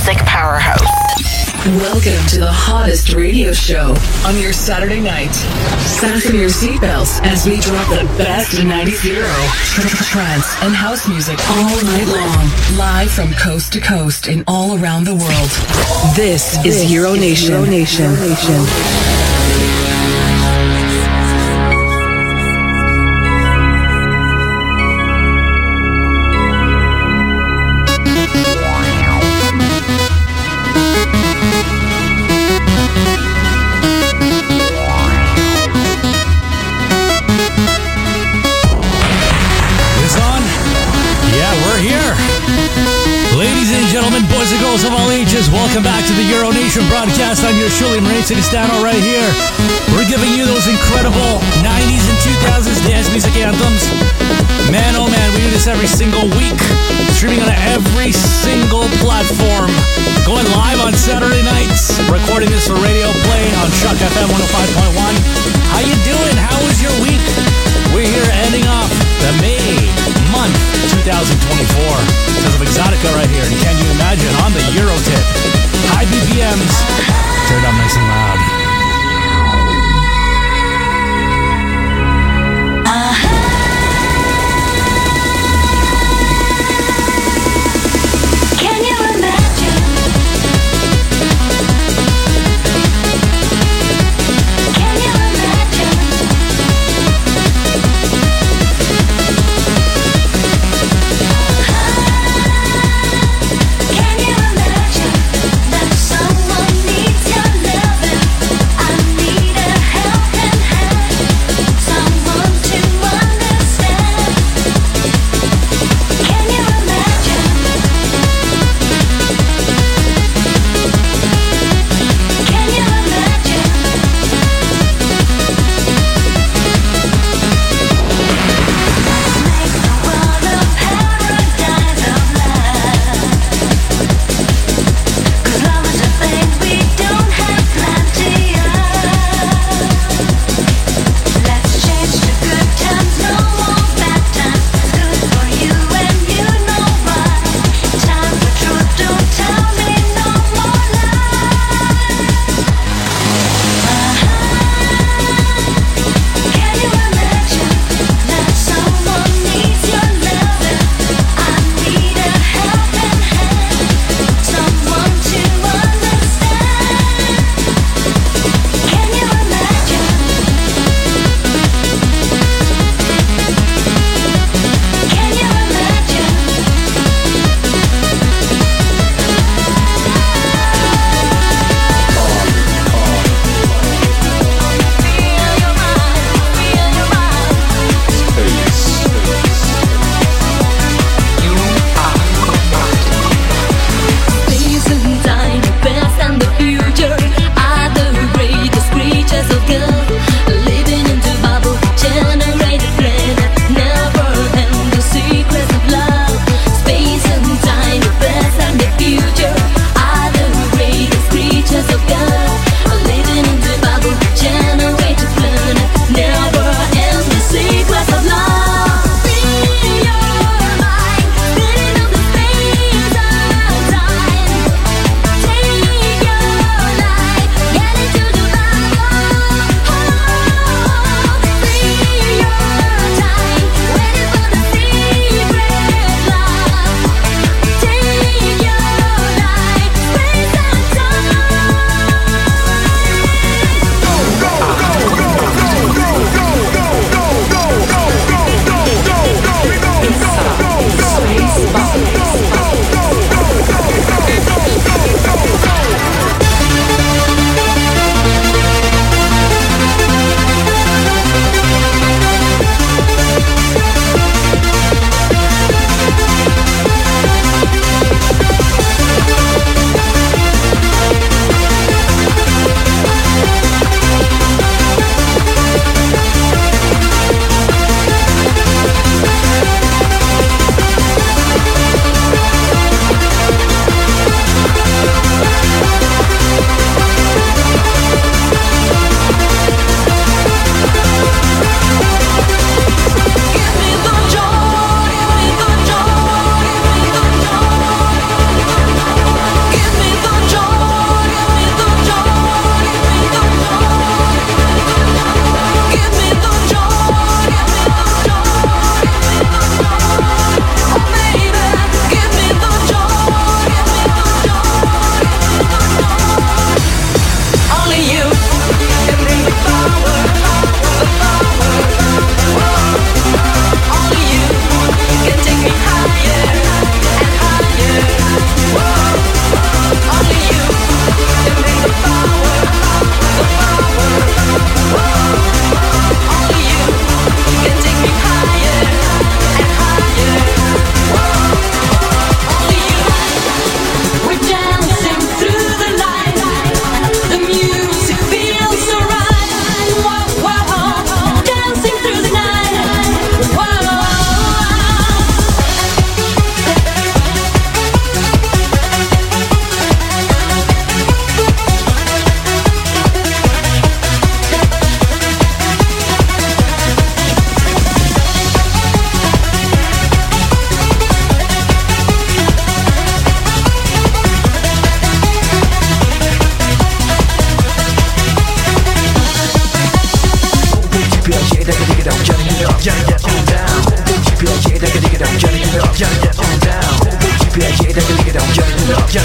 music powerhouse. Welcome to the hottest radio show on your Saturday night. Fasten your seatbelts as we drop the best 90s Euro, trance, and house music all night long. Live from coast to coast and all around the world. This is Euro Nation. Boys and girls of all ages, welcome back to the Euro Nation broadcast. I'm your Shirley Marie Cistano right here. We're giving you those incredible 90s and 2000s dance music anthems. Man, oh man, we do this every single week. Streaming on every single platform. Going live on Saturday nights. Recording this for radio play on Shock FM 105.1. How you doing? How was your week? We're here ending off the May month 2024. Because of Exotica right here. And can you imagine on the Euro tip? High BPMs. Turned up nice and loud. Can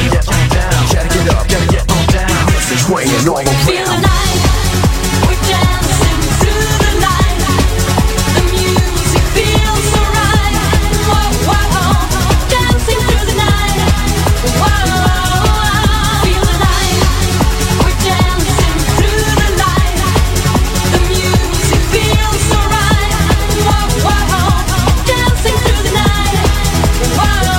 get on down. Gotta get up, gotta get on down. It's swinging all around. Feel the night, we're dancing through the night. The music feels so right. Whoa, whoa, dancing through the night. Whoa, feel the night, we're dancing through the night. The music feels so right. Whoa, whoa, dancing through the night. Whoa.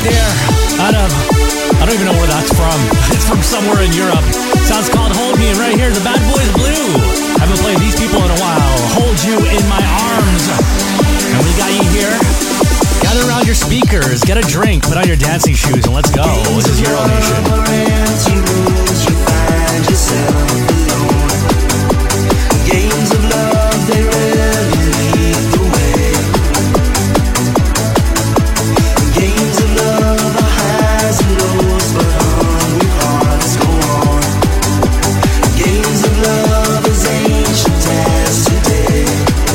there out of, I don't even know where that's from. It's from somewhere in Europe. Sounds called Hold Me, and right here, the Bad Boys Blue. Haven't played these people in a while. Hold You in My Arms. And we got you here. Gather around your speakers, get a drink, put on your dancing shoes, and let's go. This is Euro Nation. Games of love, they rarely lead the way. Games of love are highs and lows, but hungry hearts go on. Games of love as ancient as today.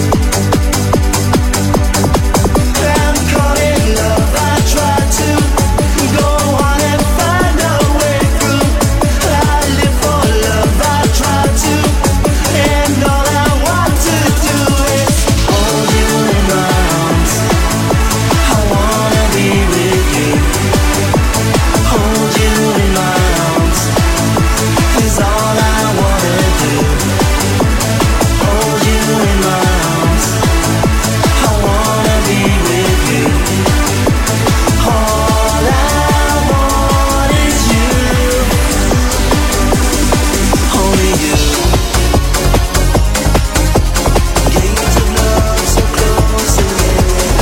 I'm caught in love, I try to go on and find a way through. I live for love, I try to, and all I want to do is hold you in my arms. I wanna be with you. Hold you in my arms is all I wanna do. Hold you in my arms. I wanna be with you. All I want is you. Only you. Games of love so close and near.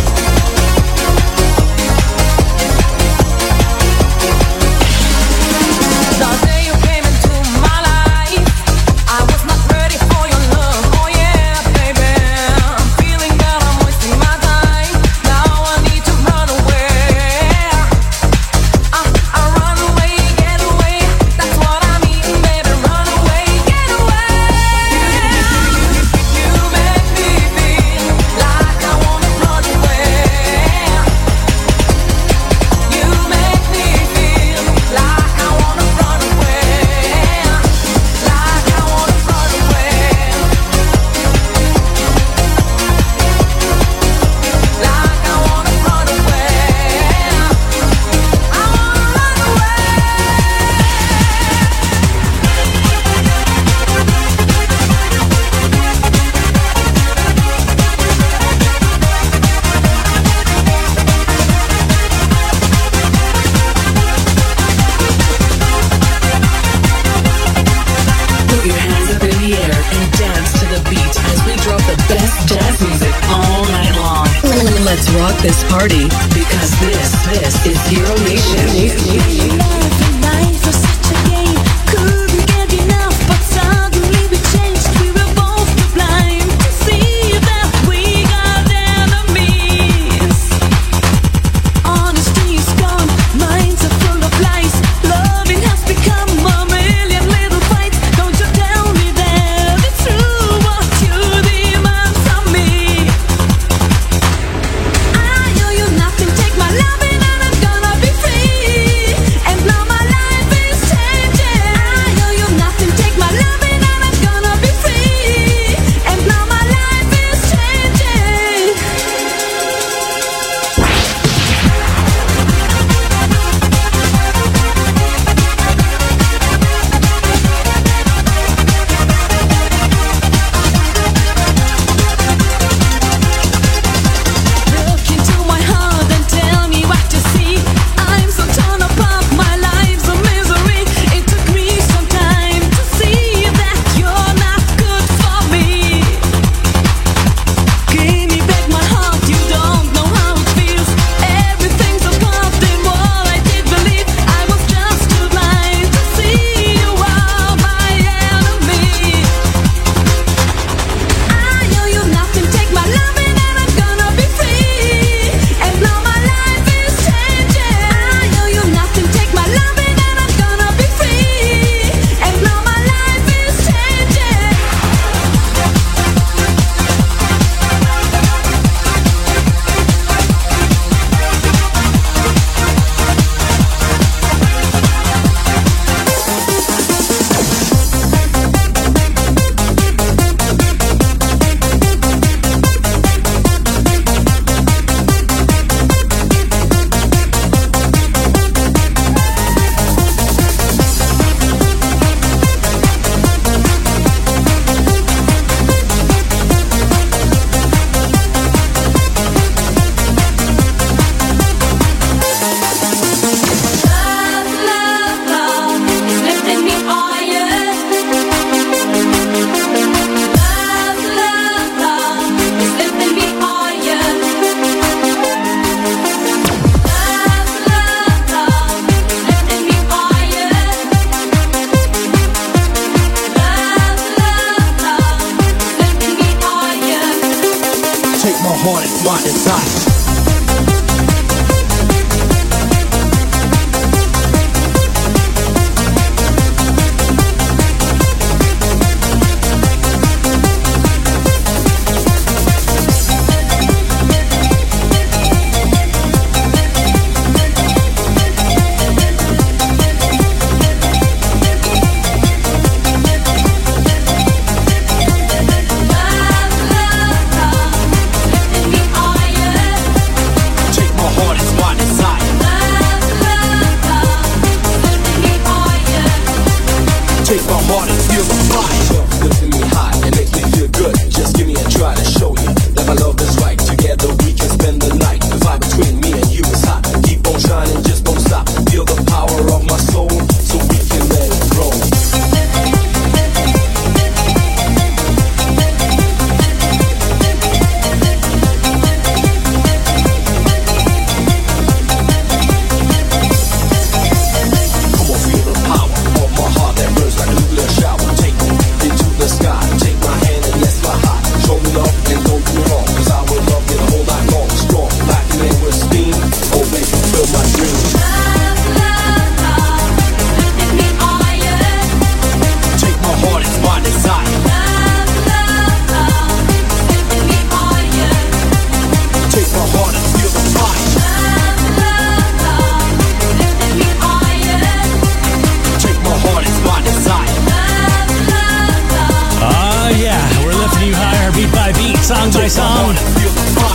The day you came into my life, I was not ready for your love. Oh yeah, baby, I'm feeling that I'm wasting my time. Now I need to run away. I run away, get away. That's what I mean, baby. Run away, get away. You make me feel like I wanna run away. You make me feel like I wanna run away. Like I wanna run away. Like I wanna run away. I wanna run Put your hands up in the air and dance to the beat as we drop the best jazz music all night long. Let's rock this party because this is Euro Nation. Life was such a game, couldn't get enough, but suddenly we changed. We were both too blind to see that we got enemies. Honesty is gone, minds are full of lies. Loving has become a million little fights. Don't you tell me that it's true what you demand from me. I owe you nothing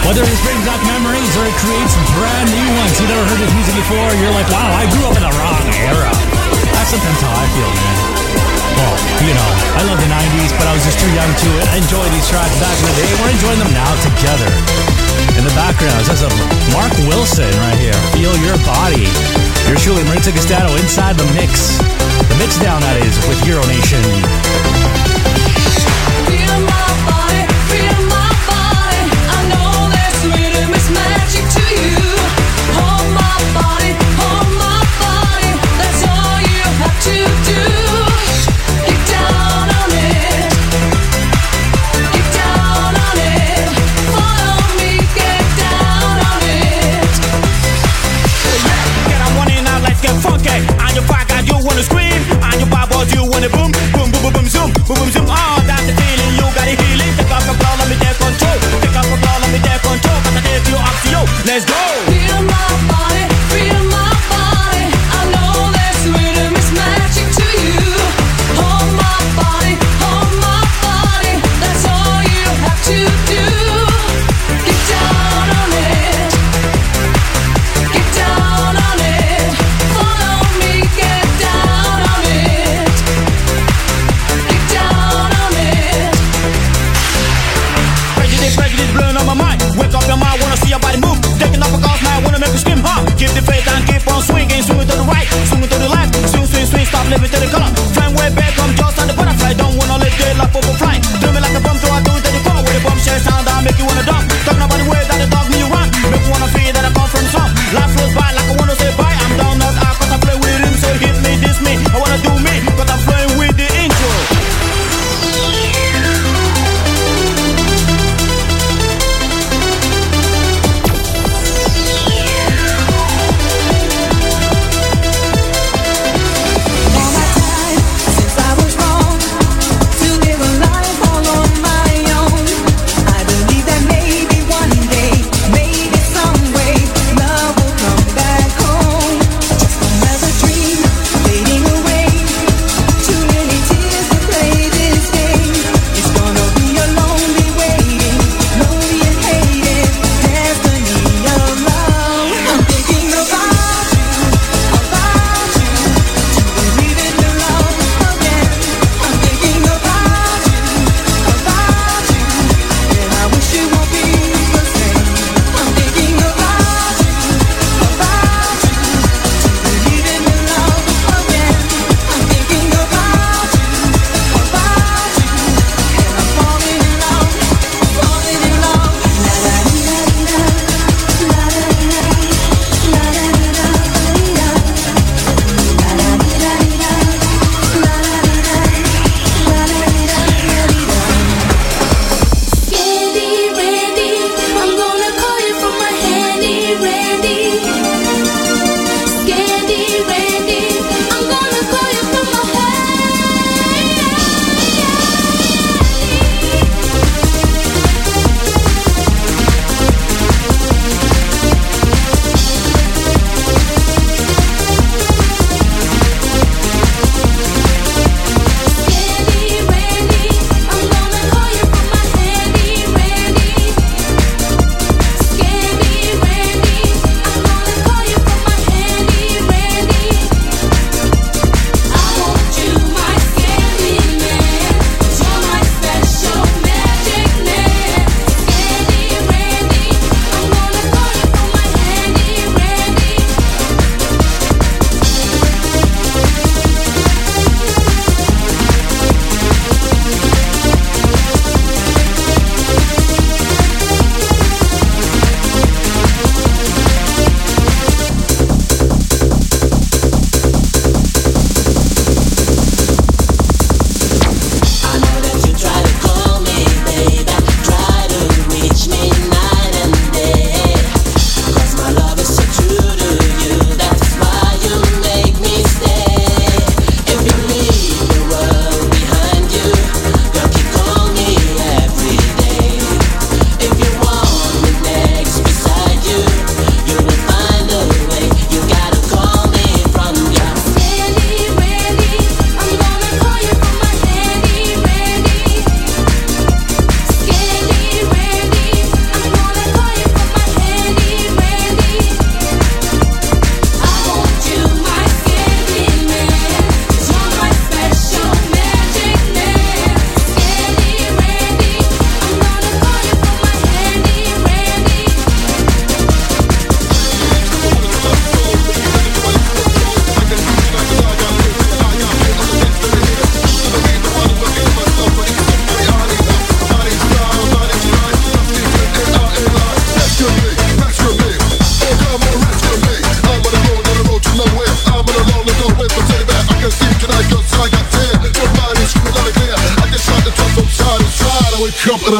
Whether this brings back memories or it creates brand new ones. You never heard this music before, you're like, wow, I grew up in the wrong era. That's sometimes how I feel, man. Well, you know, I love the 90s, but I was just too young to enjoy these tracks back in the day. We're enjoying them now together. In the background, it says Mark Wilson right here. Feel Your Body. You're surely Maritza Castano inside the mix. The mix down, that is, with Euro Nation. Feel my body, feel my body. I know this rhythm is magic to you. Hold my body, that's all you have to do. Get down on it, get down on it. Follow me, get down on it. Get on one in now, let's get funky. On your back, you wanna scream. On your bubbles, you wanna boom, boom, boom, boom, boom, zoom, boom, boom, zoom. Oh, that's the feeling, you got it healing. Take off the ball, let me take control. Take off the ball, let me take control. But I did you up to you. Let's go. Feel my body, feel my body. I know this rhythm is magic to you. Hold my body, that's all you have to do. Get down on it, get down on it. Follow me, get down on it, get down on it. Prejudice, blowing on my mind. Wake up your mind, wanna see your body move. Taking up a Come on,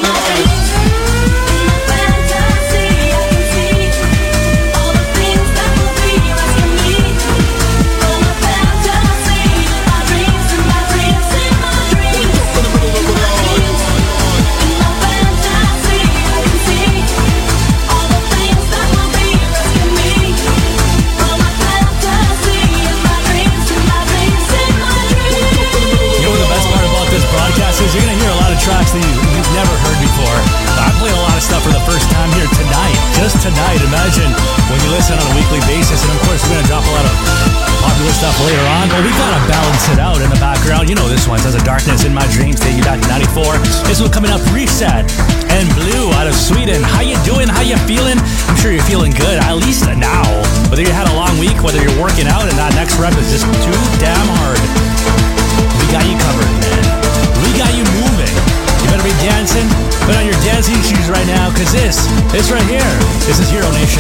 you're going to hear a lot of tracks that you've never heard before. I played a lot of stuff for the first time here tonight. Just tonight. Imagine when you listen on a weekly basis. And of course, we're going to drop a lot of popular stuff later on. But we got to balance it out in the background. You know this one. Says a Darkness in My Dreams, taking you back to 94. This one coming up, Reset and Blue out of Sweden. How you doing? How you feeling? I'm sure you're feeling good, at least now. Whether you had a long week, whether you're working out, and that next rep is just too damn hard. We got you covered, man. We got you moving. You better be dancing. Put on your dancing shoes right now, because this right here, this is Hero Nation.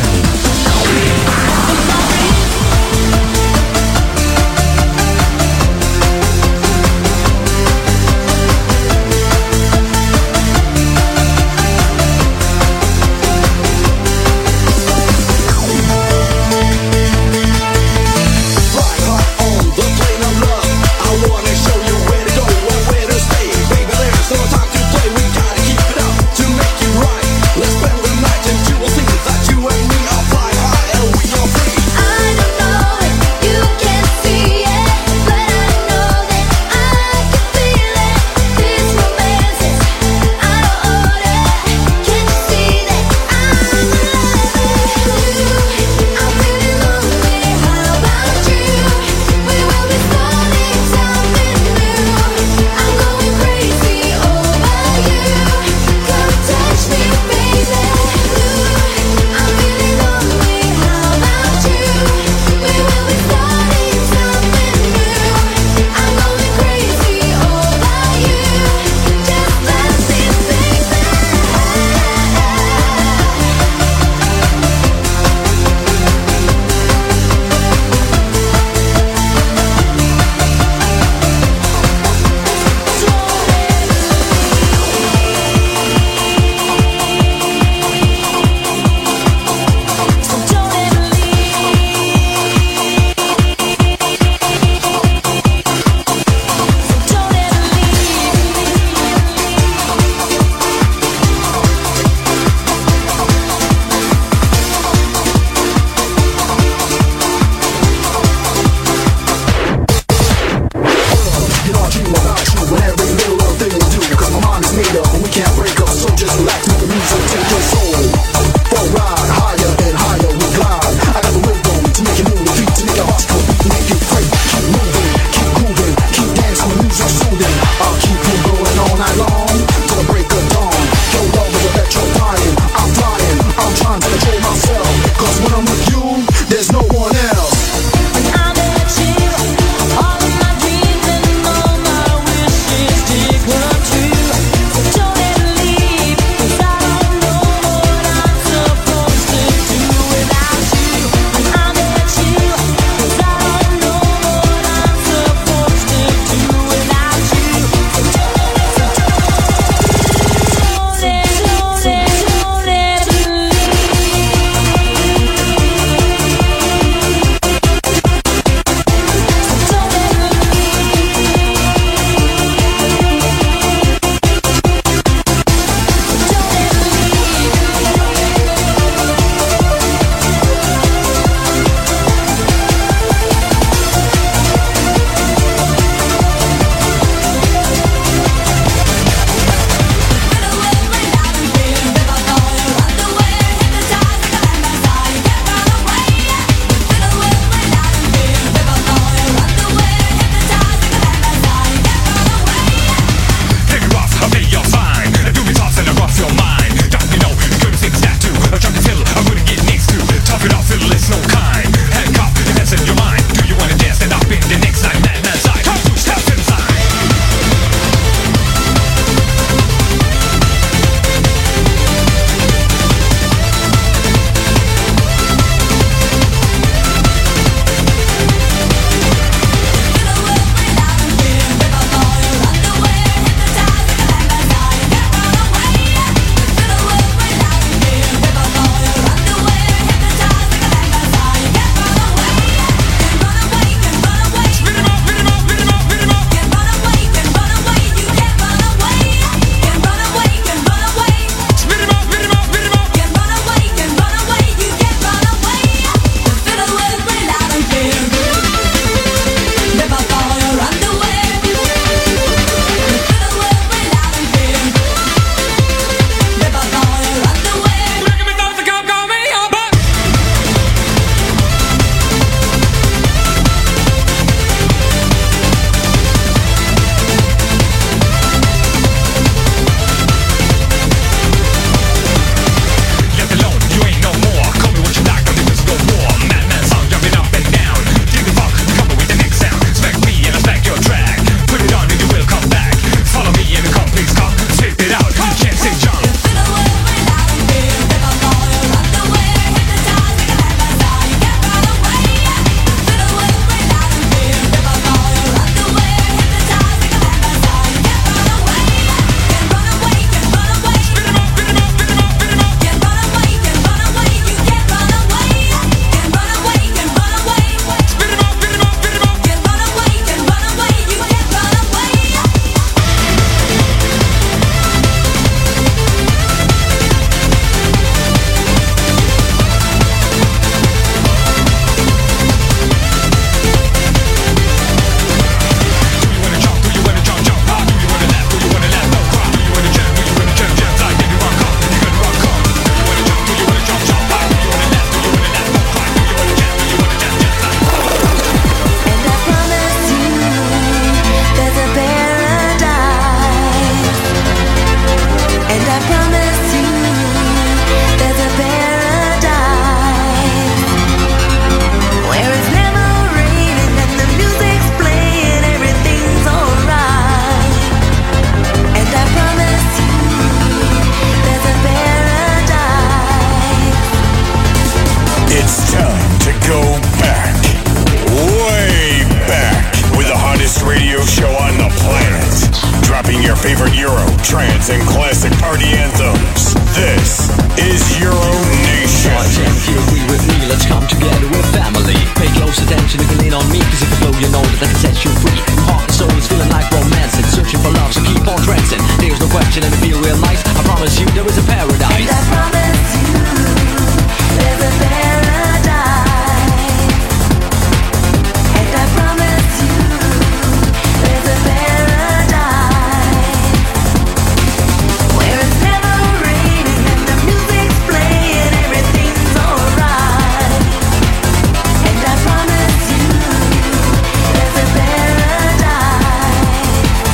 that can set you free. Heart and soul is feeling like romance and searching for love, so keep on prancing. Here's the question and it feel real nice. I promise you there is a paradise. And I promise you there's a paradise. And I promise you there's a paradise where it's never raining and the music's playing, everything's alright. And I promise you there's a paradise.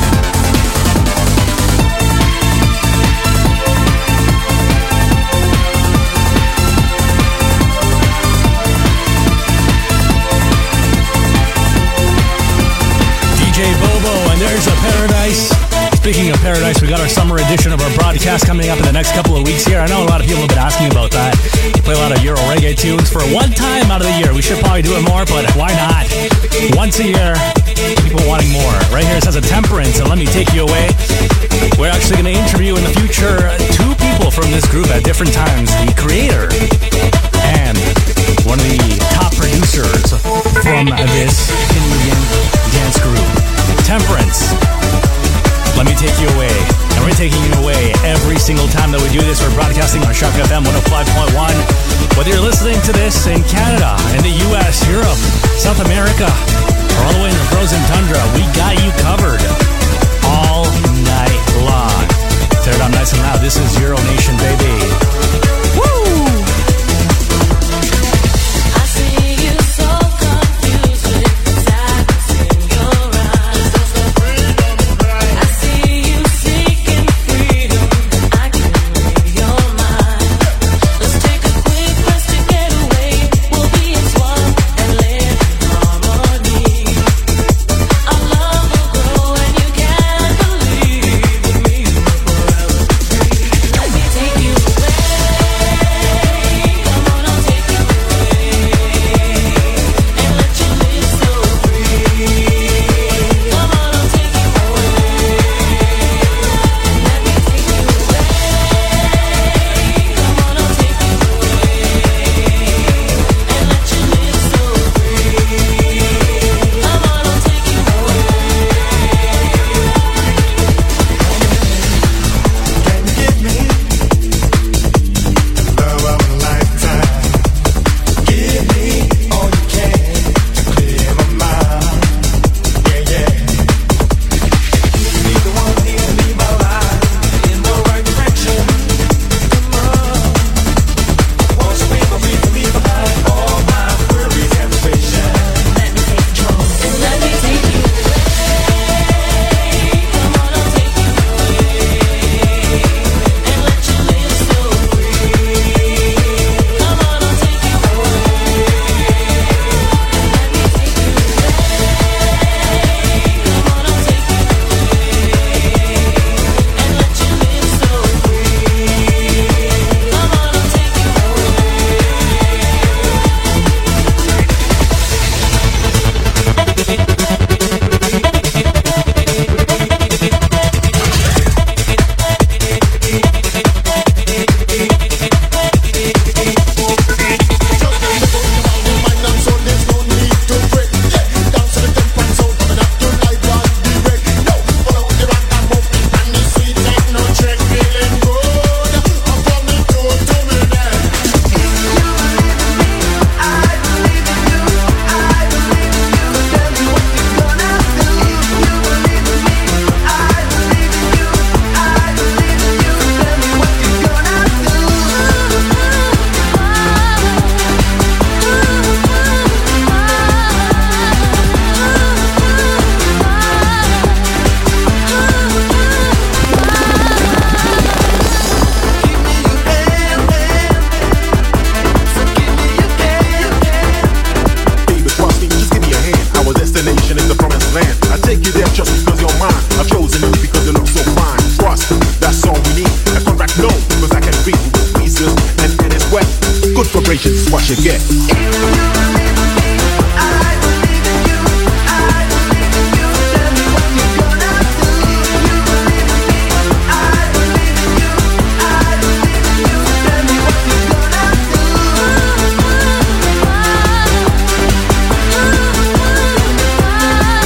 DJ Bobo, and there's a paradise. Speaking of paradise, we got our summer edition of our broadcast coming up in the next couple of weeks here. I know a lot of people have been asking about that. We play a lot of Euro reggae tunes for one time out of the year. We should probably do it more, but why not? Once a year, people wanting more. Right here it says a Temperance, and let me take you away. We're actually going to interview in the future two people from this group at different times. The creator and one of the top producers from this Canadian dance group. Temperance, let me take you away. And we're taking you away every single time that we do this. We're broadcasting on Shark FM 105.1. Whether you're listening to this in Canada, in the US, Europe, South America, or all the way in the frozen tundra, we got you covered all night long. Tear it up nice and loud. This is Euro Nation, baby. Woo! I see you so confused with sadness in your eyes. I see you seeking freedom. I can read your mind. Let's take a quick rest to get away. We'll be as one and live in harmony. Our love will grow and you can't believe with me forever free. Let me take you away. Come on, I'll take you away and let you live so free. Come on, I'll take you away and let me take you away. Come on, I'll take you away and let you live so free. Come on, I'll take you away. Can you give me the love of a lifetime? Give me all you can to clear my mind. Yeah, yeah. Be the one here to lead my life in the right direction. Come on. Won't you make me leave behind all my worries and frustration? Let me take control and let me take you away. Come on, I'll take you away and let you live so free. Come on, I'll take you away and let me take you away. Come on, I'll take you away and let you live so free. Come on, I'll take you Baby, trust me, just give me a hand. Our destination is the promised land. I take you there just because you're mine. I've chosen you because you look so fine. Trust, that's all we need. A contract, no, because I can read pieces and it's wet. Good vibrations, what you get. away.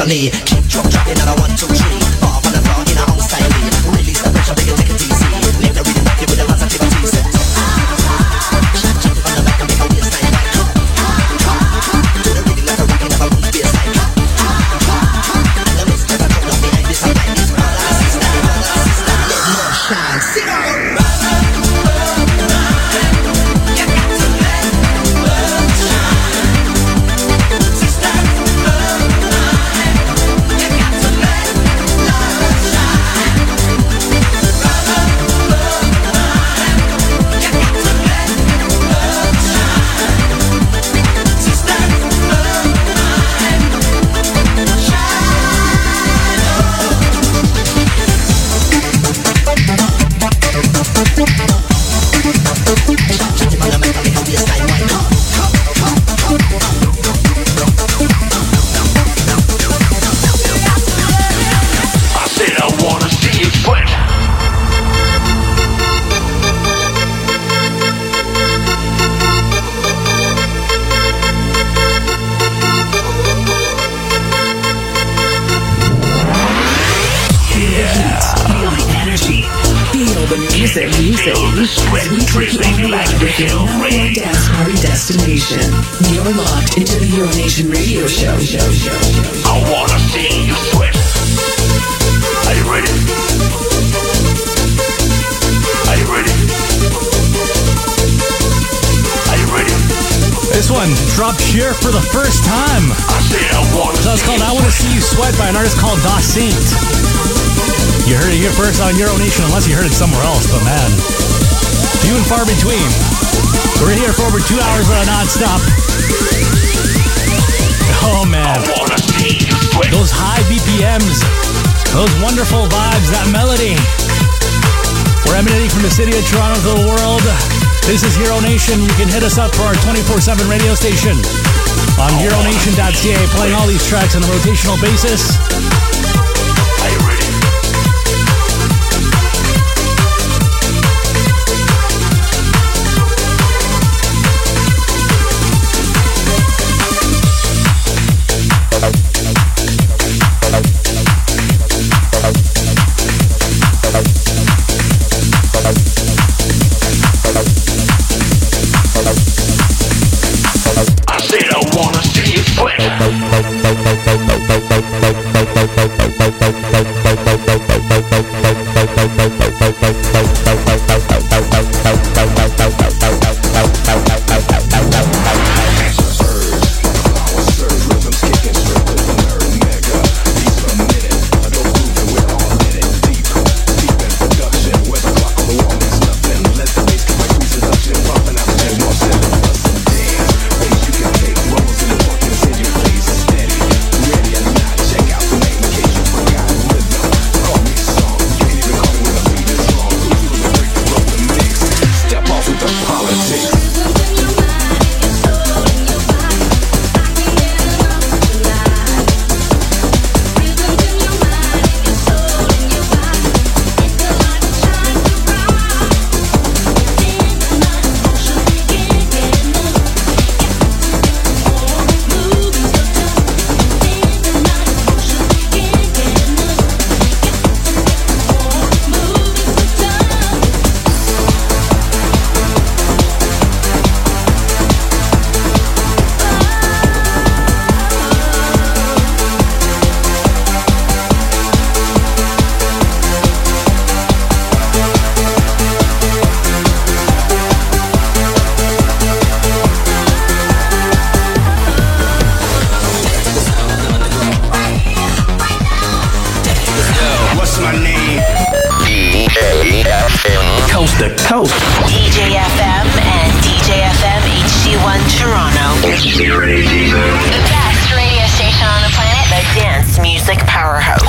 knee. Kick drum dropping at a 1, 2, 3. Off on the floor in our own style. Release the pressure, make it take it easy. Leave the rhythm active with the positivity. Set it from the back and make a waistline right. Do the rhythm like a rockin' of a roof baseline. The mix never turn up behind this. I like this brother, sister, let love shine. Sing on. Destination. You're locked into the Euronation Radio Show. I wanna see you sweat. Are you ready? Are you ready? Are you ready? This one dropped here for the first time. I said I wanna So it's called I Wanna See You Sweat by an artist called Da Saint. You heard it here first on Euronation, unless you heard it somewhere else, but man, few and far between. We're here for over 2 hours non-stop. Oh man, those high BPMs, those wonderful vibes, that melody. We're emanating from the city of Toronto to the world. This is Euronation. You can hit us up for our 24/7 radio station on Euronation.ca, playing all these tracks on a rotational basis. Are you ready? Coast to coast. DJFM and DJFM HD1 Toronto. The best radio station on the planet, the dance music powerhouse.